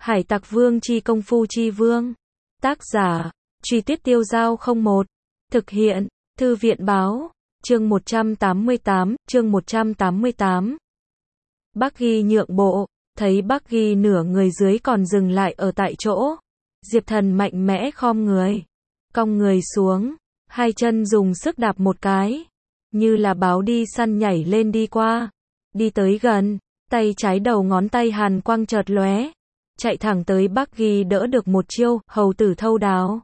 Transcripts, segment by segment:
Hải Tặc Vương chi công phu chi vương. Tác giả, Truy Tuyết Tiêu Giao 01. Thực hiện, Thư viện Báo. Chương 188. Bác Ghi nhượng bộ, thấy Bác Ghi nửa người dưới còn dừng lại ở tại chỗ. Diệp Thần mạnh mẽ khom người, cong người xuống, hai chân dùng sức đạp một cái, như là báo đi săn nhảy lên đi qua, đi tới gần, tay trái đầu ngón tay hàn quang chợt lóe, chạy thẳng tới Bác Ghi đỡ được một chiêu, hầu tử thâu đáo.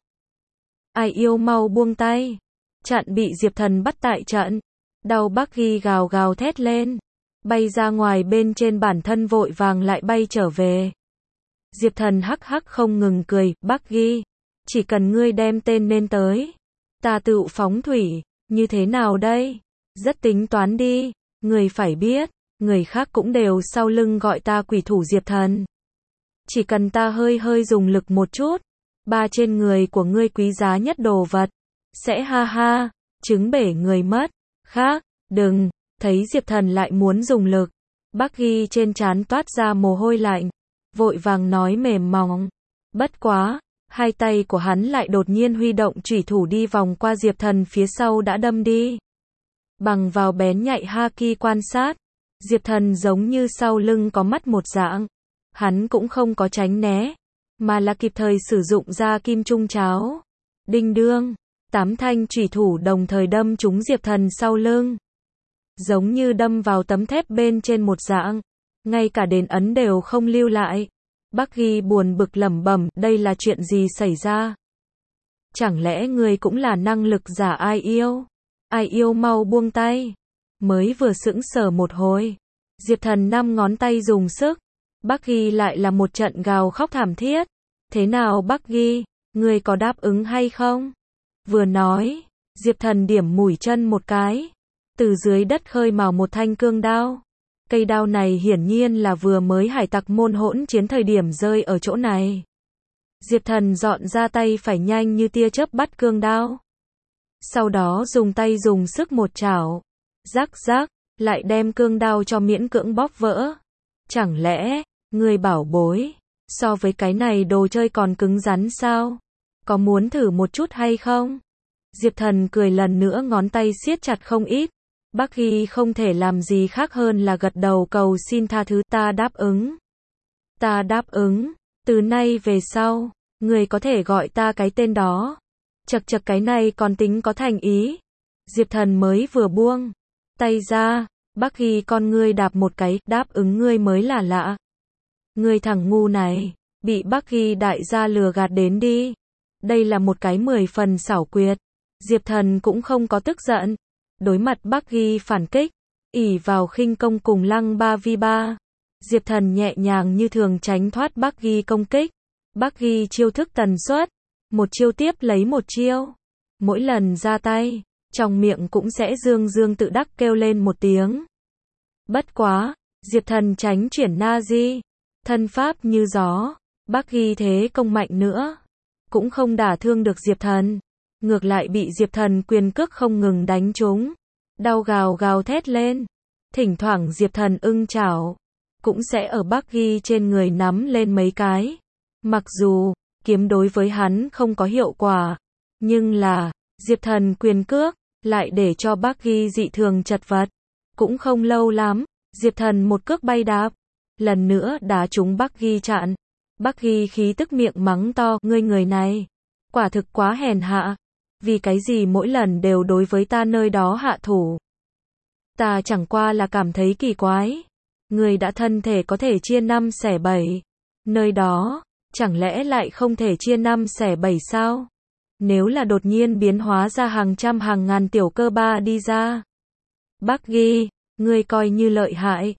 Ai yêu mau buông tay, chặn bị Diệp Thần bắt tại trận, đau Bác Ghi gào gào thét lên, bay ra ngoài bên trên bản thân vội vàng lại bay trở về. Diệp Thần hắc hắc không ngừng cười, Bác Ghi, chỉ cần ngươi đem tên nên tới, ta tự phóng thủy, như thế nào đây? Rất tính toán đi, người phải biết, người khác cũng đều sau lưng gọi ta quỷ thủ Diệp Thần. Chỉ cần ta hơi hơi dùng lực một chút, ba trên người của ngươi quý giá nhất đồ vật, sẽ ha ha, trứng bể người mất. Khác, đừng, thấy Diệp Thần lại muốn dùng lực, Bác Ghi trên trán toát ra mồ hôi lạnh, vội vàng nói mềm mỏng. Bất quá, hai tay của hắn lại đột nhiên huy động chủy thủ đi vòng qua Diệp Thần phía sau đã đâm đi. Bằng vào bén nhạy haki quan sát, Diệp Thần giống như sau lưng có mắt một dạng. Hắn cũng không có tránh né, mà là kịp thời sử dụng ra kim trung cháo. Đinh đương, 8 thanh chủy thủ đồng thời đâm trúng Diệp Thần sau lưng. Giống như đâm vào tấm thép bên trên một dạng, ngay cả đền ấn đều không lưu lại. Bác Ghi buồn bực lẩm bẩm, đây là chuyện gì xảy ra? Chẳng lẽ người cũng là năng lực giả ai yêu? Ai yêu mau buông tay. Mới vừa sững sờ một hồi, Diệp Thần 5 ngón tay dùng sức, Bác Ghi lại là một trận gào khóc thảm thiết. Thế nào Bác Ghi, người có đáp ứng hay không? Vừa nói, Diệp Thần điểm mũi chân một cái, từ dưới đất khơi mào một thanh cương đao. Cây đao này hiển nhiên là vừa mới hải tặc môn hỗn chiến thời điểm rơi ở chỗ này. Diệp Thần dọn ra tay phải nhanh như tia chớp bắt cương đao. Sau đó dùng tay dùng sức một chảo, rắc rắc, lại đem cương đao cho miễn cưỡng bóp vỡ. Chẳng lẽ, người bảo bối, so với cái này đồ chơi còn cứng rắn sao? Có muốn thử một chút hay không? Diệp Thần cười lần nữa, ngón tay siết chặt không ít. Bác Ghi không thể làm gì khác hơn là gật đầu cầu xin tha thứ. Ta đáp ứng. Ta đáp ứng. Từ nay về sau, người có thể gọi ta cái tên đó. Chật chật, cái này còn tính có thành ý. Diệp Thần mới vừa buông tay ra, Bác Ghi con ngươi đạp một cái, đáp ứng ngươi mới là lạ. Ngươi thằng ngu này, bị Bác Ghi đại gia lừa gạt đến đi. Đây là một cái 10 phần xảo quyệt. Diệp Thần cũng không có tức giận. Đối mặt Bác Ghi phản kích, ỷ vào khinh công cùng lăng 3v3, Diệp Thần nhẹ nhàng như thường tránh thoát Bác Ghi công kích. Bác Ghi chiêu thức tần suất, một chiêu tiếp lấy một chiêu. Mỗi lần ra tay, trong miệng cũng sẽ dương dương tự đắc kêu lên một tiếng. Bất quá, Diệp Thần tránh chuyển Nazi, thân pháp như gió, Bác Ghi thế công mạnh nữa, cũng không đả thương được Diệp Thần. Ngược lại bị Diệp Thần quyền cước không ngừng đánh trúng, đau gào gào thét lên. Thỉnh thoảng Diệp Thần ưng chảo, cũng sẽ ở Bác Ghi trên người nắm lên mấy cái. Mặc dù, kiếm đối với hắn không có hiệu quả, nhưng là, Diệp Thần quyền cước, lại để cho Bác Ghi dị thường chật vật. Cũng không lâu lắm, Diệp Thần một cước bay đạp, lần nữa đá trúng Bác Ghi chặn. Bác Ghi khí tức miệng mắng to, ngươi người này, quả thực quá hèn hạ. Vì cái gì mỗi lần đều đối với ta nơi đó hạ thủ? Ta chẳng qua là cảm thấy kỳ quái. Người đã thân thể có thể chia 5 xẻ 7. Nơi đó, chẳng lẽ lại không thể chia 5 xẻ 7 sao? Nếu là đột nhiên biến hóa ra hàng trăm hàng ngàn tiểu cơ ba đi ra. Bác Ghi, ngươi coi như lợi hại.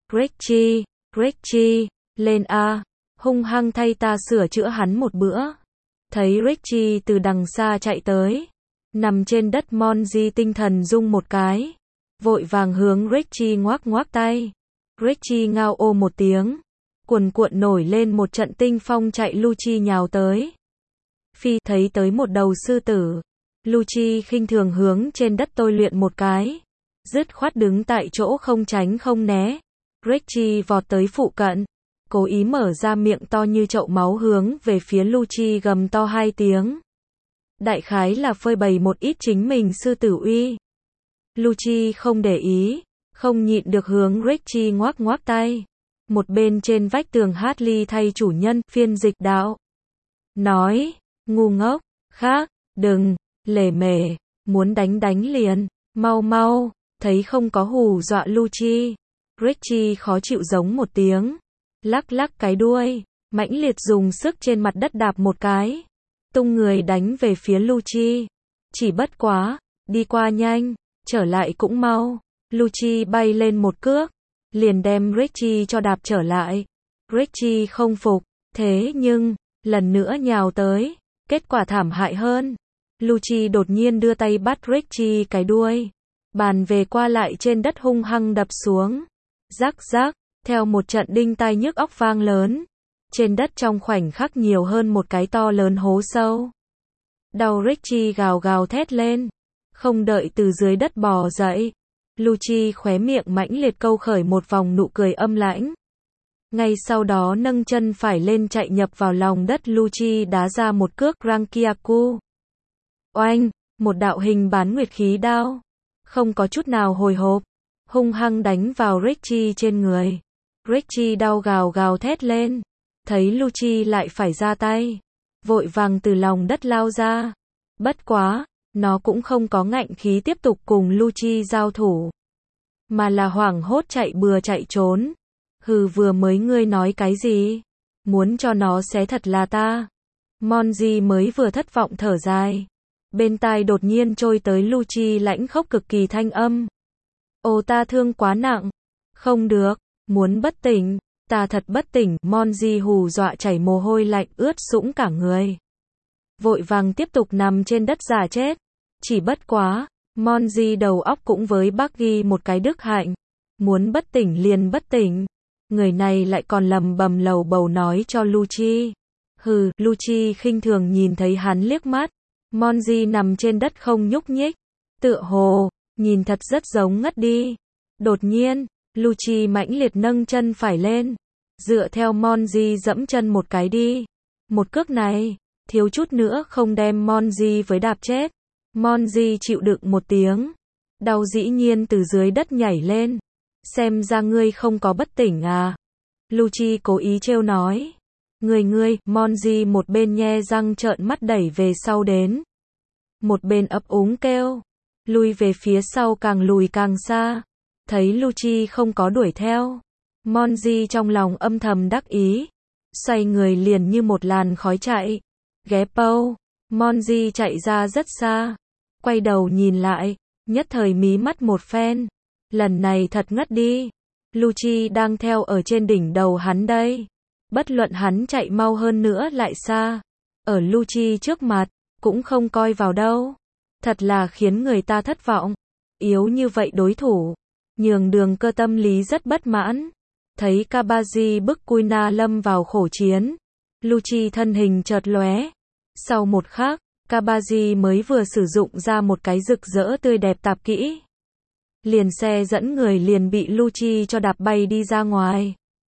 Richie, lên A, hung hăng thay ta sửa chữa hắn một bữa. Thấy Richie từ đằng xa chạy tới, nằm trên đất, Monji tinh thần rung một cái, vội vàng hướng Richie ngoác ngoác tay. Richie ngao ô một tiếng, cuồn cuộn nổi lên một trận tinh phong chạy Lucci nhào tới. Phi thấy tới một đầu sư tử, Lucci khinh thường hướng trên đất tôi luyện một cái, dứt khoát đứng tại chỗ không tránh không né. Richie vọt tới phụ cận, cố ý mở ra miệng to như chậu máu hướng về phía Lucci gầm to 2 tiếng. Đại khái là phơi bày một ít chính mình sư tử uy. Lucci không để ý, không nhịn được hướng Richie ngoác ngoác tay. Một bên trên vách tường Hartley thay chủ nhân, phiên dịch đạo. Nói, ngu ngốc, khác, đừng, lề mề, muốn đánh liền, mau mau, thấy không có hù dọa Lucci. Richie khó chịu giống một tiếng, lắc lắc cái đuôi, mãnh liệt dùng sức trên mặt đất đạp một cái, tung người đánh về phía Lucci. Chỉ bất quá, đi qua nhanh, trở lại cũng mau. Lucci bay lên một cước, liền đem Richie cho đạp trở lại. Richie không phục, thế nhưng, lần nữa nhào tới, kết quả thảm hại hơn. Lucci đột nhiên đưa tay bắt Richie cái đuôi, bàn về qua lại trên đất hung hăng đập xuống. Rắc rắc, theo một trận đinh tai nhức óc vang lớn, trên đất trong khoảnh khắc nhiều hơn một cái to lớn hố sâu. Đau Richie gào gào thét lên, không đợi từ dưới đất bò dậy. Lucci khóe miệng mãnh liệt câu khởi một vòng nụ cười âm lãnh. Ngay sau đó nâng chân phải lên chạy nhập vào lòng đất. Lucci đá ra một cước Rankiaku. Oanh, một đạo hình bán nguyệt khí đao, không có chút nào hồi hộp, hung hăng đánh vào Richie trên người. Richie đau gào gào thét lên, thấy Lucci lại phải ra tay, vội vàng từ lòng đất lao ra. Bất quá, nó cũng không có ngạnh khí tiếp tục cùng Lucci giao thủ, mà là hoảng hốt chạy bừa chạy trốn. Hừ, vừa mới ngươi nói cái gì? Muốn cho nó xé thật là ta. Monji mới vừa thất vọng thở dài. Bên tai đột nhiên trôi tới Lucci lãnh khốc cực kỳ thanh âm. Ồ, ta thương quá nặng. Không được, muốn bất tỉnh, ta thật bất tỉnh. Monji hù dọa chảy mồ hôi lạnh ướt sũng cả người, vội vàng tiếp tục nằm trên đất giả chết. Chỉ bất quá, Monji đầu óc cũng với Bucky một cái đức hạnh, muốn bất tỉnh liền bất tỉnh. Người này lại còn lầm bầm lầu bầu nói cho Lucci. Hừ, Lucci khinh thường nhìn thấy hắn liếc mắt. Monji nằm trên đất không nhúc nhích, tựa hồ nhìn thật rất giống ngất đi. Đột nhiên, Lucci mãnh liệt nâng chân phải lên, dựa theo Monji dẫm chân một cái đi. Một cước này, thiếu chút nữa không đem Monji với đạp chết. Monji chịu đựng một tiếng, đau dĩ nhiên từ dưới đất nhảy lên. Xem ra ngươi không có bất tỉnh à? Lucci cố ý trêu nói. Ngươi, Monji một bên nhe răng trợn mắt đẩy về sau đến, một bên ấp úng kêu, lui về phía sau càng lùi càng xa. Thấy Lucci không có đuổi theo, Monji trong lòng âm thầm đắc ý, xoay người liền như một làn khói chạy. Ghé Pâu, Monji chạy ra rất xa, quay đầu nhìn lại, nhất thời mí mắt một phen. Lần này thật ngất đi. Lucci đang theo ở trên đỉnh đầu hắn đây. Bất luận hắn chạy mau hơn nữa lại xa, ở Lucci trước mặt, cũng không coi vào đâu. Thật là khiến người ta thất vọng. Yếu như vậy đối thủ, nhường Đường Cơ tâm lý rất bất mãn. Thấy Kabaji bức Kuina lâm vào khổ chiến, Lucci thân hình chợt lóe. Sau một khắc, Kabaji mới vừa sử dụng ra một cái rực rỡ tươi đẹp tạp kỹ, liền xe dẫn người liền bị Lucci cho đạp bay đi ra ngoài.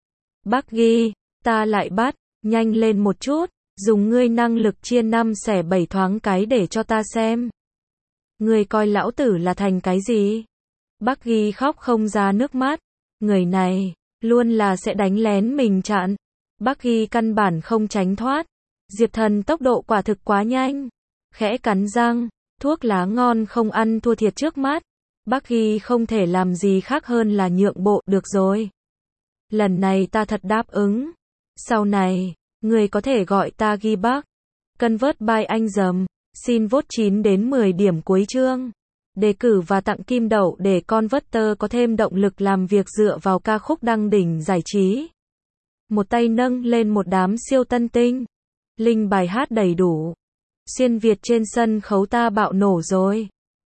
Bucky, ta lại bắt, nhanh lên một chút, dùng ngươi năng lực chia 5 xẻ 7 thoáng cái để cho ta xem. Ngươi coi lão tử là thành cái gì? Bucky khóc không ra nước mắt, người này, luôn là sẽ đánh lén mình chặn. Bucky căn bản không tránh thoát. Diệp Thần tốc độ quả thực quá nhanh. Khẽ cắn răng, thuốc lá ngon không ăn thua thiệt trước mắt. Bucky không thể làm gì khác hơn là nhượng bộ. Được rồi, lần này ta thật đáp ứng. Sau này, người có thể gọi ta Ghi Bắc. Convert by anh dầm. Xin vote 9 đến 10 điểm cuối chương. Đề cử và tặng kim đậu để Converter có thêm động lực làm việc dựa vào ca khúc đăng đỉnh giải trí. Một tay nâng lên một đám siêu tân tinh. Link bài hát đầy đủ. Xuyên Việt trên sân khấu ta bạo nổ rồi.